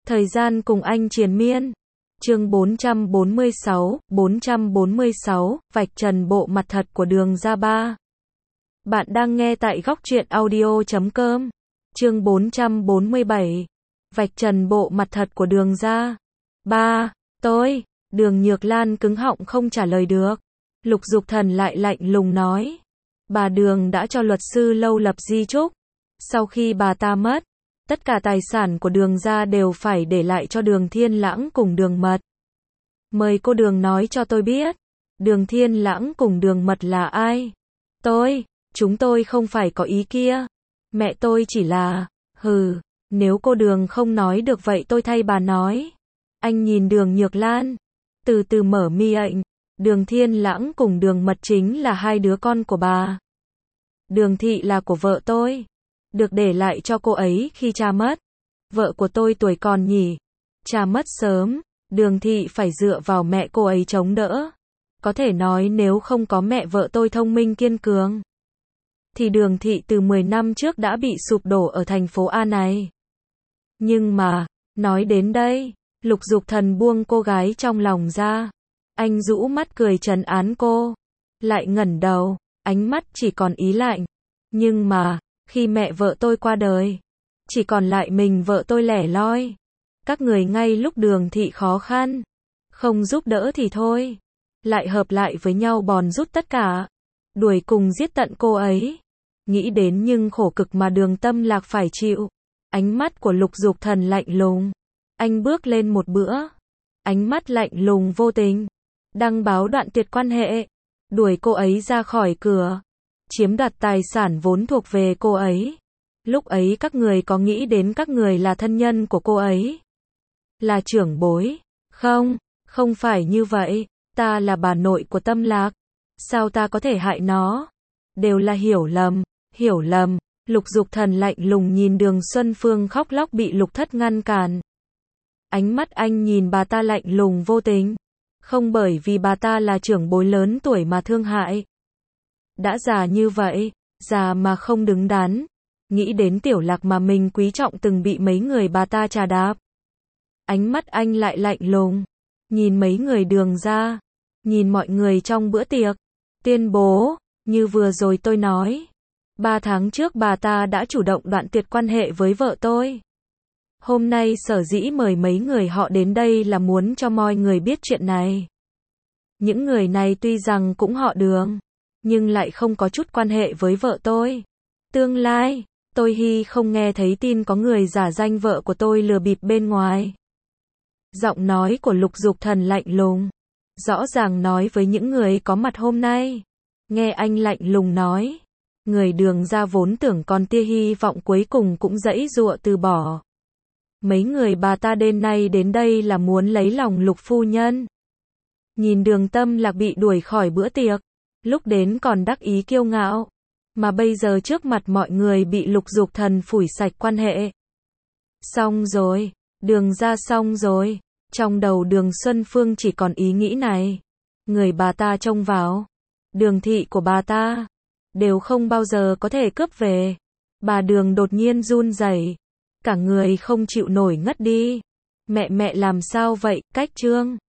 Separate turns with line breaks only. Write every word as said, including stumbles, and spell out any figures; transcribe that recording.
Thời gian cùng anh triền miên. Chương bốn trăm bốn mươi sáu, bốn trăm bốn mươi sáu, vạch trần bộ mặt thật của Đường Gia Ba. Bạn đang nghe tại góc truyện audio chấm com. Chương bốn trăm bốn mươi bảy, vạch trần bộ mặt thật của Đường Gia Ba. Tôi, Đường Nhược Lan cứng họng không trả lời được. Lục Dục Thần lại lạnh lùng nói. Bà Đường đã cho luật sư Lâu lập di chúc. Sau khi bà ta mất, tất cả tài sản của Đường Gia đều phải để lại cho Đường Thiên Lãng cùng Đường Mật. Mời cô Đường nói cho tôi biết, Đường Thiên Lãng cùng Đường Mật là ai? Tôi, chúng tôi không phải có ý kia. Mẹ tôi chỉ là, hừ, nếu cô Đường không nói được vậy tôi thay bà nói. Anh nhìn Đường Nhược Lan, từ từ mở miệng. Đường Thiên Lãng cùng Đường Mật chính là hai đứa con của bà. Đường Thị là của vợ tôi, được để lại cho cô ấy khi cha mất. Vợ của tôi tuổi còn nhỉ, cha mất sớm, Đường Thị phải dựa vào mẹ cô ấy chống đỡ. Có thể nói nếu không có mẹ vợ tôi thông minh kiên cường, thì Đường Thị từ mười năm trước đã bị sụp đổ ở thành phố A này. Nhưng mà, nói đến đây, Lục Dục Thần buông cô gái trong lòng ra. Anh rũ mắt cười trấn án cô, lại ngẩng đầu, ánh mắt chỉ còn ý lạnh. Nhưng mà, khi mẹ vợ tôi qua đời, chỉ còn lại mình vợ tôi lẻ loi. Các người ngay lúc Đường Thị khó khăn, không giúp đỡ thì thôi, lại hợp lại với nhau bòn rút tất cả, đuổi cùng giết tận cô ấy. Nghĩ đến nhưng khổ cực mà Đường Tâm Lạc phải chịu. Ánh mắt của Lục Dục Thần lạnh lùng. Anh bước lên một bữa, ánh mắt lạnh lùng vô tình, đăng báo đoạn tuyệt quan hệ, đuổi cô ấy ra khỏi cửa, chiếm đoạt tài sản vốn thuộc về cô ấy. Lúc ấy các người có nghĩ đến các người là thân nhân của cô ấy, là trưởng bối? Không, không phải như vậy, ta là bà nội của Tâm Lạc, sao ta có thể hại nó? Đều là hiểu lầm, hiểu lầm. Lục Dục Thần lạnh lùng nhìn Đường Xuân Phương khóc lóc bị Lục Thất ngăn cản. Ánh mắt anh nhìn bà ta lạnh lùng vô tình, không bởi vì bà ta là trưởng bối lớn tuổi mà thương hại. Đã già như vậy, già mà không đứng đắn, nghĩ đến Tiểu Lạc mà mình quý trọng từng bị mấy người bà ta trà đạp. Ánh mắt anh lại lạnh lùng, nhìn mấy người Đường ra, nhìn mọi người trong bữa tiệc, tuyên bố, như vừa rồi tôi nói, ba tháng trước bà ta đã chủ động đoạn tuyệt quan hệ với vợ tôi. Hôm nay sở dĩ mời mấy người họ đến đây là muốn cho mọi người biết chuyện này. Những người này tuy rằng cũng họ Đường, nhưng lại không có chút quan hệ với vợ tôi. Tương lai, tôi hy không nghe thấy tin có người giả danh vợ của tôi lừa bịp bên ngoài. Giọng nói của Lục Dục Thần lạnh lùng, rõ ràng nói với những người có mặt hôm nay. Nghe anh lạnh lùng nói, người Đường ra vốn tưởng còn tia hy vọng cuối cùng cũng giãy giụa từ bỏ. Mấy người bà ta đêm nay đến đây là muốn lấy lòng Lục phu nhân. Nhìn Đường Tâm Lạc bị đuổi khỏi bữa tiệc, lúc đến còn đắc ý kiêu ngạo, mà bây giờ trước mặt mọi người bị Lục Dục Thần phủi sạch quan hệ. Xong rồi, Đường ra xong rồi. Trong đầu Đường Xuân Phương chỉ còn ý nghĩ này. Người bà ta trông vào, Đường Thị của bà ta, đều không bao giờ có thể cướp về. Bà Đường đột nhiên run rẩy, cả người không chịu nổi ngất đi. Mẹ mẹ làm sao vậy? Cách Trương